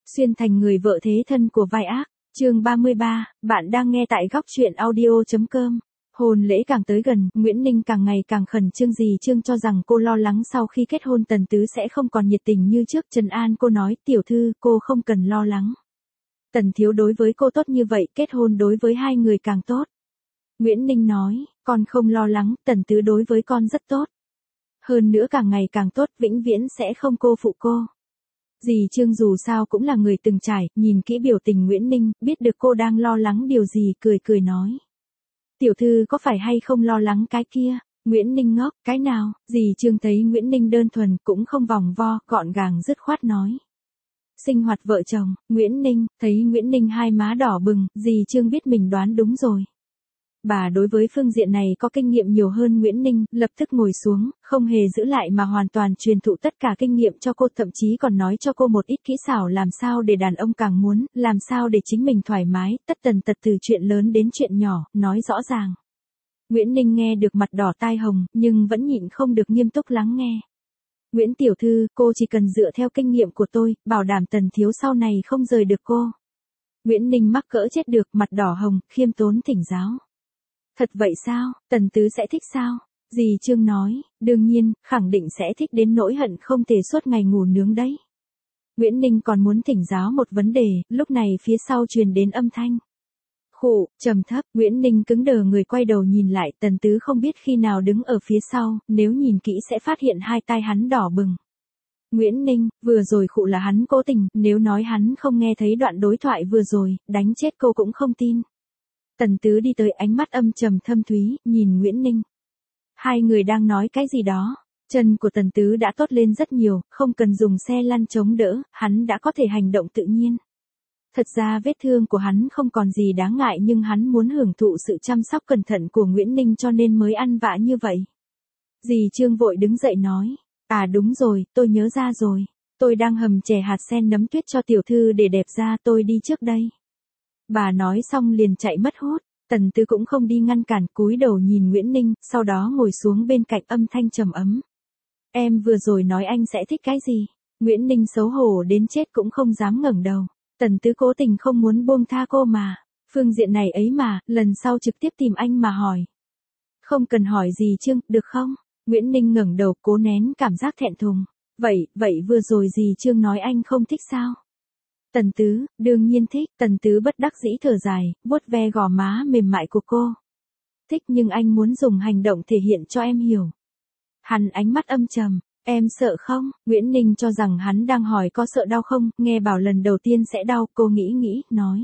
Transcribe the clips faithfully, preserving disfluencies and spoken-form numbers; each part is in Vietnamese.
Xuyên thành người vợ thế thân của vai ác. Chương ba mươi ba, bạn đang nghe tại góc truyện audio chấm com. Hôn lễ càng tới gần, Nguyễn Ninh càng ngày càng khẩn trương. Dì Trương cho rằng cô lo lắng sau khi kết hôn Tần Tứ sẽ không còn nhiệt tình như trước. Trần an cô nói, tiểu thư, cô không cần lo lắng. Tần thiếu đối với cô tốt như vậy, kết hôn đối với hai người càng tốt. Nguyễn Ninh nói, con không lo lắng, Tần Tứ đối với con rất tốt. Hơn nữa càng ngày càng tốt, vĩnh viễn sẽ không cô phụ cô. Dì Trương dù sao cũng là người từng trải, nhìn kỹ biểu tình Nguyễn Ninh, biết được cô đang lo lắng điều gì, cười cười nói. Tiểu thư có phải hay không lo lắng cái kia? Nguyễn Ninh ngốc, cái nào? Dì Trương thấy Nguyễn Ninh đơn thuần, cũng không vòng vo, gọn gàng dứt khoát nói. Sinh hoạt vợ chồng, Nguyễn Ninh, thấy Nguyễn Ninh hai má đỏ bừng, dì Trương biết mình đoán đúng rồi. Bà đối với phương diện này có kinh nghiệm nhiều hơn Nguyễn Ninh, lập tức ngồi xuống, không hề giữ lại mà hoàn toàn truyền thụ tất cả kinh nghiệm cho cô, thậm chí còn nói cho cô một ít kỹ xảo làm sao để đàn ông càng muốn, làm sao để chính mình thoải mái, tất tần tật từ chuyện lớn đến chuyện nhỏ, nói rõ ràng. Nguyễn Ninh nghe được mặt đỏ tai hồng, nhưng vẫn nhịn không được nghiêm túc lắng nghe. Nguyễn tiểu thư, cô chỉ cần dựa theo kinh nghiệm của tôi, bảo đảm Tần thiếu sau này không rời được cô. Nguyễn Ninh mắc cỡ chết được, mặt đỏ hồng, khiêm tốn thỉnh giáo. Thật vậy sao, Tần Tứ sẽ thích sao? Dì Trương nói, đương nhiên, khẳng định sẽ thích đến nỗi hận không thể suốt ngày ngủ nướng đấy. Nguyễn Ninh còn muốn thỉnh giáo một vấn đề, lúc này phía sau truyền đến âm thanh. Khụ, trầm thấp, Nguyễn Ninh cứng đờ người quay đầu nhìn lại, Tần Tứ không biết khi nào đứng ở phía sau, nếu nhìn kỹ sẽ phát hiện hai tai hắn đỏ bừng. Nguyễn Ninh, vừa rồi khụ là hắn cố tình, nếu nói hắn không nghe thấy đoạn đối thoại vừa rồi, đánh chết cô cũng không tin. Tần Tứ đi tới, ánh mắt âm trầm thâm thúy, nhìn Nguyễn Ninh. Hai người đang nói cái gì đó. Chân của Tần Tứ đã tốt lên rất nhiều, không cần dùng xe lăn chống đỡ, hắn đã có thể hành động tự nhiên. Thật ra vết thương của hắn không còn gì đáng ngại, nhưng hắn muốn hưởng thụ sự chăm sóc cẩn thận của Nguyễn Ninh cho nên mới ăn vạ như vậy. Dì Trương vội đứng dậy nói. À đúng rồi, tôi nhớ ra rồi. Tôi đang hầm chè hạt sen nấm tuyết cho tiểu thư để đẹp da, tôi đi trước đây. Bà nói xong liền chạy mất hút, Tần Tứ cũng không đi ngăn cản, cúi đầu nhìn Nguyễn Ninh, sau đó ngồi xuống bên cạnh, âm thanh trầm ấm. Em vừa rồi nói anh sẽ thích cái gì? Nguyễn Ninh xấu hổ đến chết cũng không dám ngẩng đầu. Tần Tứ cố tình không muốn buông tha cô mà. Phương diện này ấy mà, lần sau trực tiếp tìm anh mà hỏi. Không cần hỏi gì Trương, được không? Nguyễn Ninh ngẩng đầu, cố nén cảm giác thẹn thùng. Vậy, vậy vừa rồi dì Trương nói anh không thích sao? Tần Tứ, đương nhiên thích. Tần Tứ bất đắc dĩ thở dài, vuốt ve gò má mềm mại của cô. Thích, nhưng anh muốn dùng hành động thể hiện cho em hiểu. Hắn ánh mắt âm trầm. Em sợ không? Nguyễn Ninh cho rằng hắn đang hỏi có sợ đau không, nghe bảo lần đầu tiên sẽ đau, cô nghĩ nghĩ, nói.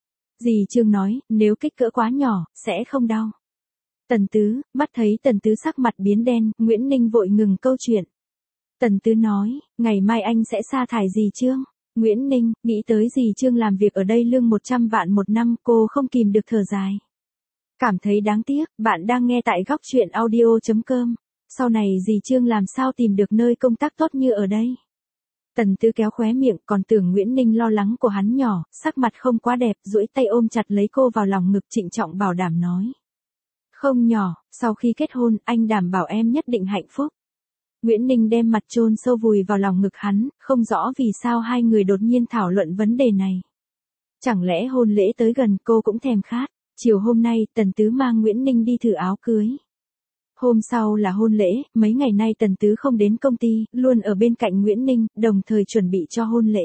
Dì Trương nói, nếu kích cỡ quá nhỏ, sẽ không đau. Tần Tứ, mắt thấy Tần Tứ sắc mặt biến đen, Nguyễn Ninh vội ngừng câu chuyện. Tần Tứ nói, ngày mai anh sẽ sa thải dì Trương. Nguyễn Ninh, nghĩ tới dì Trương làm việc ở đây lương một trăm vạn một năm, cô không kìm được thở dài. Cảm thấy đáng tiếc, bạn đang nghe tại góc truyện audio chấm com. Sau này dì Trương làm sao tìm được nơi công tác tốt như ở đây. Tần Tứ kéo khóe miệng, còn tưởng Nguyễn Ninh lo lắng của hắn nhỏ, sắc mặt không quá đẹp, duỗi tay ôm chặt lấy cô vào lòng ngực, trịnh trọng bảo đảm nói. Không nhỏ, sau khi kết hôn, anh đảm bảo em nhất định hạnh phúc. Nguyễn Ninh đem mặt chôn sâu vùi vào lòng ngực hắn, không rõ vì sao hai người đột nhiên thảo luận vấn đề này. Chẳng lẽ hôn lễ tới gần cô cũng thèm khát. Chiều hôm nay, Tần Tứ mang Nguyễn Ninh đi thử áo cưới. Hôm sau là hôn lễ, mấy ngày nay Tần Tứ không đến công ty, luôn ở bên cạnh Nguyễn Ninh, đồng thời chuẩn bị cho hôn lễ.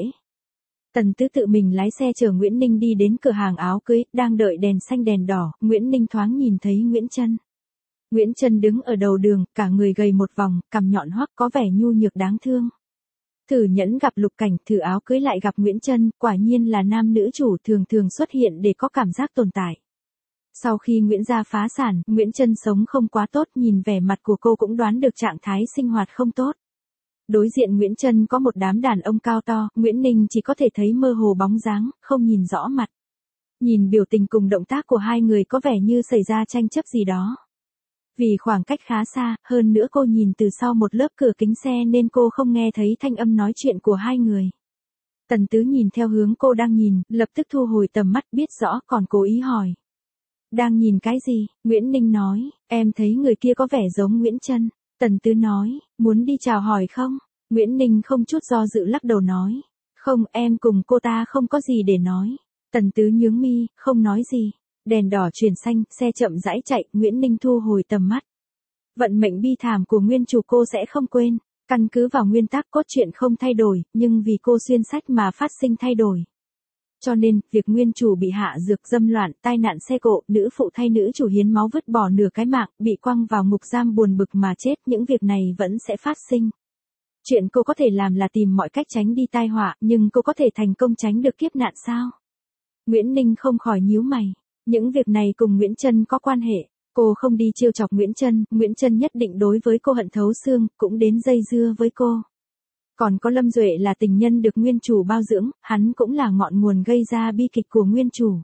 Tần Tứ tự mình lái xe chở Nguyễn Ninh đi đến cửa hàng áo cưới, đang đợi đèn xanh đèn đỏ, Nguyễn Ninh thoáng nhìn thấy Nguyễn Trân. Nguyễn Trân đứng ở đầu đường, cả người gầy một vòng, cằm nhọn hoắt, có vẻ nhu nhược đáng thương. Thử Nhẫn gặp Lục Cảnh, thử áo cưới lại gặp Nguyễn Trân, quả nhiên là nam nữ chủ thường thường xuất hiện để có cảm giác tồn tại. Sau khi Nguyễn gia phá sản, Nguyễn Trân sống không quá tốt, nhìn vẻ mặt của cô cũng đoán được trạng thái sinh hoạt không tốt. Đối diện Nguyễn Trân có một đám đàn ông cao to, Nguyễn Ninh chỉ có thể thấy mơ hồ bóng dáng, không nhìn rõ mặt. Nhìn biểu tình cùng động tác của hai người có vẻ như xảy ra tranh chấp gì đó. Vì khoảng cách khá xa, hơn nữa cô nhìn từ sau một lớp cửa kính xe nên cô không nghe thấy thanh âm nói chuyện của hai người. Tần Tứ nhìn theo hướng cô đang nhìn, lập tức thu hồi tầm mắt, biết rõ còn cố ý hỏi. Đang nhìn cái gì? Nguyễn Ninh nói, em thấy người kia có vẻ giống Nguyễn Trân. Tần Tứ nói, muốn đi chào hỏi không? Nguyễn Ninh không chút do dự lắc đầu nói, Không, em cùng cô ta không có gì để nói. Tần Tứ nhướng mi, không nói gì. Đèn đỏ chuyển xanh, xe chậm rãi chạy, Nguyễn Ninh thu hồi tầm mắt. Vận mệnh bi thảm của nguyên chủ cô sẽ không quên. Căn cứ vào nguyên tắc cốt truyện không thay đổi, nhưng vì cô xuyên sách mà phát sinh thay đổi. Cho nên, việc nguyên chủ bị hạ dược dâm loạn, tai nạn xe cộ, nữ phụ thay nữ chủ hiến máu vứt bỏ nửa cái mạng, bị quăng vào ngục giam buồn bực mà chết, những việc này vẫn sẽ phát sinh. Chuyện cô có thể làm là tìm mọi cách tránh đi tai họa, nhưng cô có thể thành công tránh được kiếp nạn sao? Nguyễn Ninh không khỏi nhíu mày. Những việc này cùng Nguyễn Trân có quan hệ. Cô không đi trêu chọc Nguyễn Trân, Nguyễn Trân nhất định đối với cô hận thấu xương, cũng đến dây dưa với cô. Còn có Lâm Duệ là tình nhân được nguyên chủ bao dưỡng, hắn cũng là ngọn nguồn gây ra bi kịch của nguyên chủ.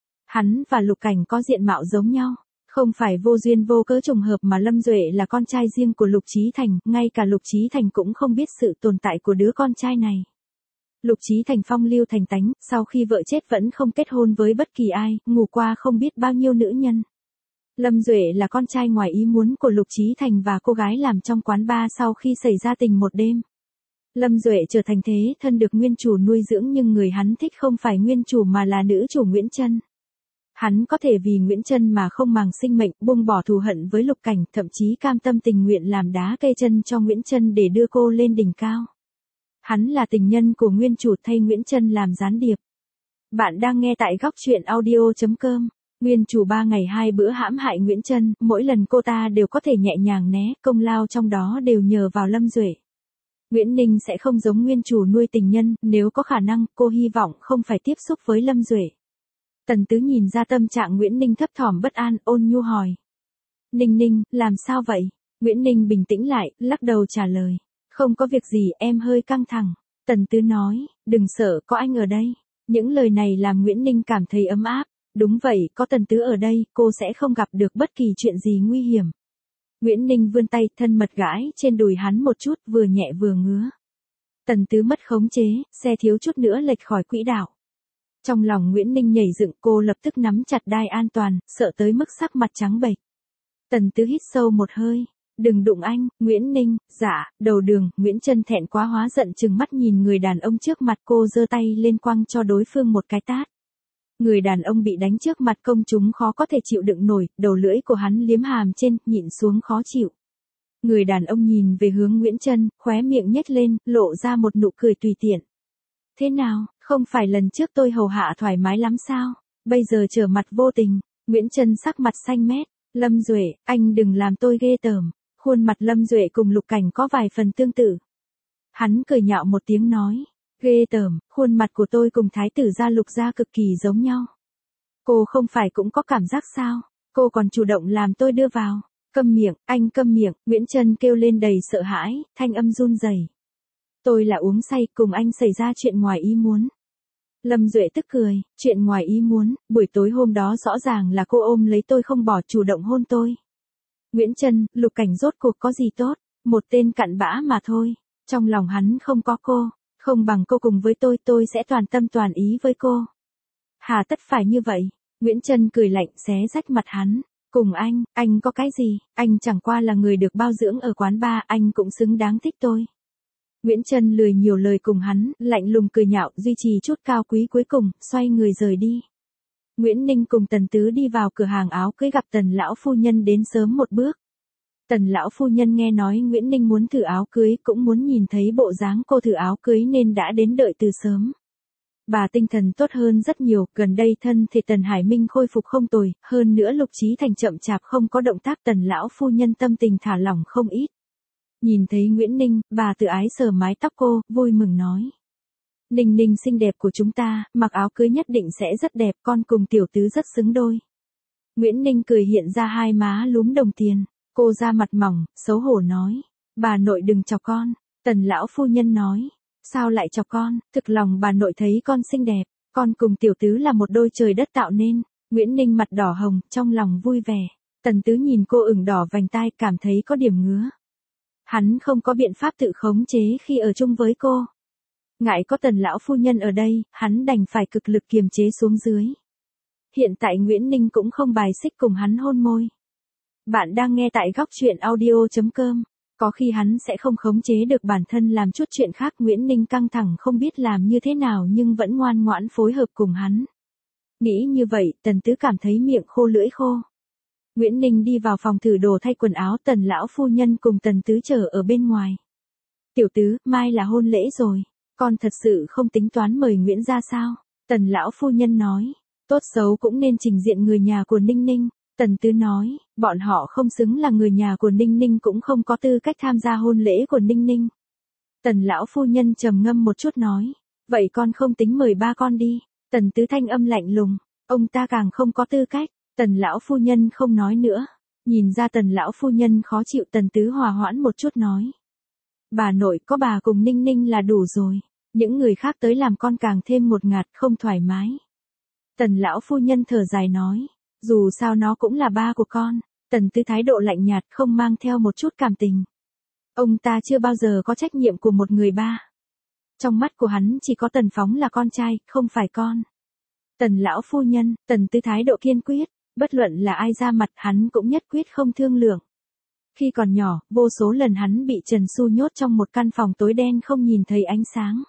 Hắn và Lục Cảnh có diện mạo giống nhau, không phải vô duyên vô cớ trùng hợp mà Lâm Duệ là con trai riêng của Lục Chí Thành, ngay cả Lục Chí Thành cũng không biết sự tồn tại của đứa con trai này. Lục Chí Thành phong lưu thành tánh, sau khi vợ chết vẫn không kết hôn với bất kỳ ai, ngủ qua không biết bao nhiêu nữ nhân. Lâm Duệ là con trai ngoài ý muốn của Lục Chí Thành và cô gái làm trong quán bar sau khi xảy ra tình một đêm. Lâm Duệ trở thành thế thân được nguyên chủ nuôi dưỡng nhưng người hắn thích không phải nguyên chủ mà là nữ chủ Nguyễn Trân. Hắn có thể vì Nguyễn Trân mà không màng sinh mệnh, buông bỏ thù hận với Lục Cảnh, thậm chí cam tâm tình nguyện làm đá cây chân cho Nguyễn Trân để đưa cô lên đỉnh cao. Hắn là tình nhân của nguyên chủ thay Nguyễn Trân làm gián điệp. Bạn đang nghe tại góc truyện audio chấm com. Nguyên chủ ba ngày hai bữa hãm hại Nguyễn Trân, mỗi lần cô ta đều có thể nhẹ nhàng né, công lao trong đó đều nhờ vào Lâm Duệ. Nguyễn Ninh sẽ không giống nguyên chủ nuôi tình nhân, nếu có khả năng, cô hy vọng không phải tiếp xúc với Lâm Duệ. Tần Tứ nhìn ra tâm trạng Nguyễn Ninh thấp thỏm bất an, ôn nhu hỏi. Ninh Ninh, làm sao vậy? Nguyễn Ninh bình tĩnh lại, lắc đầu trả lời. Không có việc gì, em hơi căng thẳng. Tần Tứ nói, đừng sợ, có anh ở đây. Những lời này làm Nguyễn Ninh cảm thấy ấm áp. Đúng vậy, có Tần Tứ ở đây, cô sẽ không gặp được bất kỳ chuyện gì nguy hiểm. Nguyễn Ninh vươn tay, thân mật gãi trên đùi hắn một chút, vừa nhẹ vừa ngứa. Tần Tứ mất khống chế, xe thiếu chút nữa lệch khỏi quỹ đạo. Trong lòng Nguyễn Ninh nhảy dựng, cô lập tức nắm chặt đai an toàn, sợ tới mức sắc mặt trắng bệch. Tần Tứ hít sâu một hơi. Đừng đụng anh, Nguyễn Ninh. Dạ, đầu đường, Nguyễn Trân thẹn quá hóa giận trừng mắt nhìn người đàn ông trước mặt, cô giơ tay lên quăng cho đối phương một cái tát. Người đàn ông bị đánh trước mặt công chúng khó có thể chịu đựng nổi, đầu lưỡi của hắn liếm hàm trên, nhịn xuống khó chịu. Người đàn ông nhìn về hướng Nguyễn Trân, khóe miệng nhếch lên, lộ ra một nụ cười tùy tiện. Thế nào, không phải lần trước tôi hầu hạ thoải mái lắm sao? Bây giờ trở mặt vô tình. Nguyễn Trân sắc mặt xanh mét. Lâm Duệ, anh đừng làm tôi ghê tởm. Khuôn mặt Lâm Duệ cùng Lục Cảnh có vài phần tương tự. Hắn cười nhạo một tiếng nói. Ghê tởm, khuôn mặt của tôi cùng thái tử gia Lục gia cực kỳ giống nhau. Cô không phải cũng có cảm giác sao? Cô còn chủ động làm tôi đưa vào. Câm miệng, anh câm miệng, Nguyễn Trân kêu lên đầy sợ hãi, thanh âm run rẩy. Tôi là uống say, cùng anh xảy ra chuyện ngoài ý muốn. Lâm Duệ tức cười, chuyện ngoài ý muốn, buổi tối hôm đó rõ ràng là cô ôm lấy tôi không bỏ, chủ động hôn tôi. Nguyễn Trân, Lục Cảnh rốt cuộc có gì tốt, một tên cặn bã mà thôi. Trong lòng hắn không có cô, không bằng cô cùng với tôi, tôi sẽ toàn tâm toàn ý với cô. Hà tất phải như vậy? Nguyễn Trân cười lạnh xé rách mặt hắn. Cùng anh, anh có cái gì, anh chẳng qua là người được bao dưỡng ở quán bar, anh cũng xứng đáng thích tôi. Nguyễn Trân lười nhiều lời cùng hắn, lạnh lùng cười nhạo, duy trì chút cao quý cuối cùng, xoay người rời đi. Nguyễn Ninh cùng Tần Tứ đi vào cửa hàng áo cưới gặp Tần lão phu nhân đến sớm một bước. Tần lão phu nhân nghe nói Nguyễn Ninh muốn thử áo cưới, cũng muốn nhìn thấy bộ dáng cô thử áo cưới nên đã đến đợi từ sớm. Bà tinh thần tốt hơn rất nhiều, gần đây thân thể Tần Hải Minh khôi phục không tồi, hơn nữa Lục Chí Thành chậm chạp không có động tác, Tần lão phu nhân tâm tình thả lỏng không ít. Nhìn thấy Nguyễn Ninh, bà tự ái sờ mái tóc cô, vui mừng nói. Ninh Ninh xinh đẹp của chúng ta, mặc áo cưới nhất định sẽ rất đẹp, con cùng tiểu tứ rất xứng đôi. Nguyễn Ninh cười hiện ra hai má lúm đồng tiền, cô ra mặt mỏng, xấu hổ nói. Bà nội đừng chọc con, Tần lão phu nhân nói. Sao lại chọc con, thực lòng bà nội thấy con xinh đẹp, con cùng tiểu tứ là một đôi trời đất tạo nên. Nguyễn Ninh mặt đỏ hồng, trong lòng vui vẻ. Tần Tứ nhìn cô ửng đỏ vành tai, cảm thấy có điểm ngứa. Hắn không có biện pháp tự khống chế khi ở chung với cô. Ngại có Tần lão phu nhân ở đây, hắn đành phải cực lực kiềm chế xuống dưới. Hiện tại Nguyễn Ninh cũng không bài xích cùng hắn hôn môi. Bạn đang nghe tại góc truyện audio chấm com. Có khi hắn sẽ không khống chế được bản thân làm chút chuyện khác. Nguyễn Ninh căng thẳng không biết làm như thế nào nhưng vẫn ngoan ngoãn phối hợp cùng hắn. Nghĩ như vậy, Tần Tứ cảm thấy miệng khô lưỡi khô. Nguyễn Ninh đi vào phòng thử đồ thay quần áo, Tần lão phu nhân cùng Tần Tứ chờ ở bên ngoài. Tiểu Tứ, mai là hôn lễ rồi, con thật sự không tính toán mời Nguyễn ra sao? Tần lão phu nhân nói, tốt xấu cũng nên trình diện người nhà của Ninh Ninh. Tần Tứ nói, bọn họ không xứng là người nhà của Ninh Ninh cũng không có tư cách tham gia hôn lễ của Ninh Ninh. Tần lão phu nhân trầm ngâm một chút nói, vậy con không tính mời ba con đi. Tần Tứ thanh âm lạnh lùng, ông ta càng không có tư cách. Tần lão phu nhân không nói nữa. Nhìn ra Tần lão phu nhân khó chịu, Tần Tứ hòa hoãn một chút nói, bà nội có bà cùng Ninh Ninh là đủ rồi, những người khác tới làm con càng thêm một ngạt không thoải mái. Tần lão phu nhân thở dài nói, dù sao nó cũng là ba của con. Tần Tứ thái độ lạnh nhạt không mang theo một chút cảm tình. Ông ta chưa bao giờ có trách nhiệm của một người ba. Trong mắt của hắn chỉ có Tần Phóng là con trai, không phải con. Tần lão phu nhân, Tần Tứ thái độ kiên quyết, bất luận là ai ra mặt hắn cũng nhất quyết không thương lượng. Khi còn nhỏ, vô số lần hắn bị Trần Xu nhốt trong một căn phòng tối đen không nhìn thấy ánh sáng.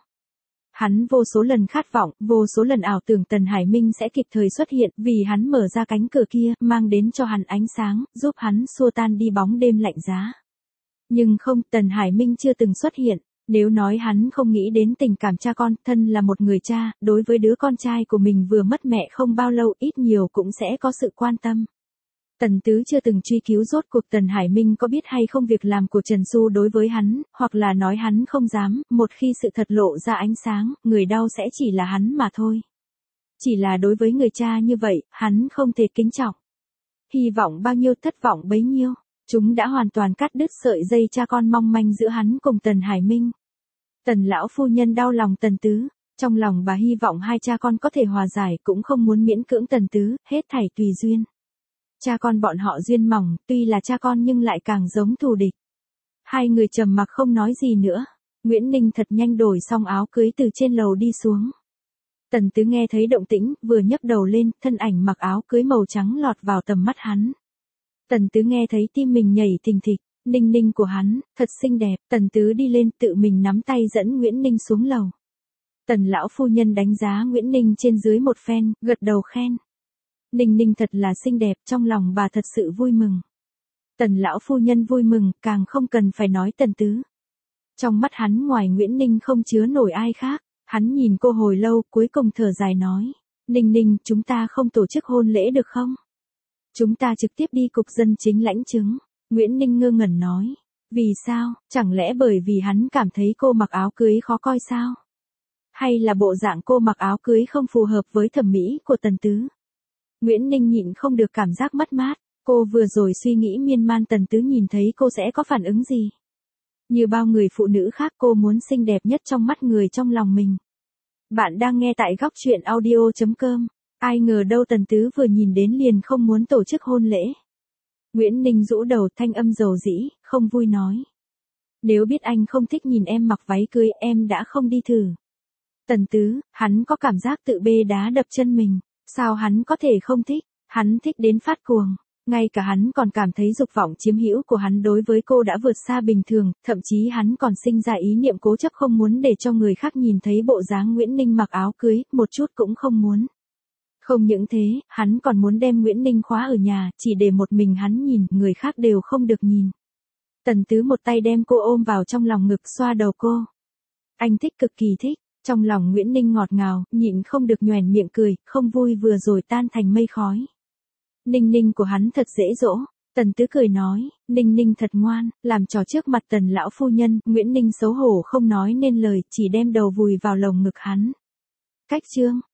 Hắn vô số lần khát vọng, vô số lần ảo tưởng Tần Hải Minh sẽ kịp thời xuất hiện vì hắn mở ra cánh cửa kia, mang đến cho hắn ánh sáng, giúp hắn xua tan đi bóng đêm lạnh giá. Nhưng không, Tần Hải Minh chưa từng xuất hiện. Nếu nói hắn không nghĩ đến tình cảm cha con, thân là một người cha, đối với đứa con trai của mình vừa mất mẹ không bao lâu ít nhiều cũng sẽ có sự quan tâm. Tần Tứ chưa từng truy cứu rốt cuộc Tần Hải Minh có biết hay không việc làm của Trần Xu đối với hắn, hoặc là nói hắn không dám, một khi sự thật lộ ra ánh sáng, người đau sẽ chỉ là hắn mà thôi. Chỉ là đối với người cha như vậy, hắn không thể kính trọng. Hy vọng bao nhiêu thất vọng bấy nhiêu, chúng đã hoàn toàn cắt đứt sợi dây cha con mong manh giữa hắn cùng Tần Hải Minh. Tần lão phu nhân đau lòng Tần Tứ, trong lòng bà hy vọng hai cha con có thể hòa giải, cũng không muốn miễn cưỡng Tần Tứ, hết thảy tùy duyên. Cha con bọn họ duyên mỏng, tuy là cha con nhưng lại càng giống thù địch. Hai người trầm mặc không nói gì nữa. Nguyễn Ninh thật nhanh đổi xong áo cưới từ trên lầu đi xuống. Tần Tứ nghe thấy động tĩnh, vừa nhấc đầu lên, thân ảnh mặc áo cưới màu trắng lọt vào tầm mắt hắn. Tần Tứ nghe thấy tim mình nhảy thình thịch, Ninh Ninh của hắn, thật xinh đẹp. Tần Tứ đi lên tự mình nắm tay dẫn Nguyễn Ninh xuống lầu. Tần lão phu nhân đánh giá Nguyễn Ninh trên dưới một phen, gật đầu khen. Ninh Ninh thật là xinh đẹp, trong lòng bà thật sự vui mừng. Tần lão phu nhân vui mừng, càng không cần phải nói Tần Tứ. Trong mắt hắn ngoài Nguyễn Ninh không chứa nổi ai khác, hắn nhìn cô hồi lâu, cuối cùng thở dài nói, Ninh Ninh, chúng ta không tổ chức hôn lễ được không? Chúng ta trực tiếp đi cục dân chính lãnh chứng. Nguyễn Ninh ngơ ngẩn nói, vì sao, chẳng lẽ bởi vì hắn cảm thấy cô mặc áo cưới khó coi sao? Hay là bộ dạng cô mặc áo cưới không phù hợp với thẩm mỹ của Tần Tứ? Nguyễn Ninh nhịn không được cảm giác mất mát, cô vừa rồi suy nghĩ miên man Tần Tứ nhìn thấy cô sẽ có phản ứng gì. Như bao người phụ nữ khác cô muốn xinh đẹp nhất trong mắt người trong lòng mình. Bạn đang nghe tại góc truyện audio chấm com, ai ngờ đâu Tần Tứ vừa nhìn đến liền không muốn tổ chức hôn lễ. Nguyễn Ninh rũ đầu thanh âm dầu dĩ, không vui nói. Nếu biết anh không thích nhìn em mặc váy cưới em đã không đi thử. Tần Tứ, hắn có cảm giác tự bê đá đập chân mình. Sao hắn có thể không thích, hắn thích đến phát cuồng, ngay cả hắn còn cảm thấy dục vọng chiếm hữu của hắn đối với cô đã vượt xa bình thường, thậm chí hắn còn sinh ra ý niệm cố chấp không muốn để cho người khác nhìn thấy bộ dáng Nguyễn Ninh mặc áo cưới, một chút cũng không muốn. Không những thế, hắn còn muốn đem Nguyễn Ninh khóa ở nhà, chỉ để một mình hắn nhìn, người khác đều không được nhìn. Tần Tứ một tay đem cô ôm vào trong lòng ngực xoa đầu cô. Anh thích cực kỳ thích. Trong lòng Nguyễn Ninh ngọt ngào, nhịn không được nhoẻn miệng cười, không vui vừa rồi tan thành mây khói. Ninh Ninh của hắn thật dễ dỗ. Tần Tứ cười nói, Ninh Ninh thật ngoan, làm trò trước mặt Tần lão phu nhân, Nguyễn Ninh xấu hổ không nói nên lời, chỉ đem đầu vùi vào lồng ngực hắn. Cách chương,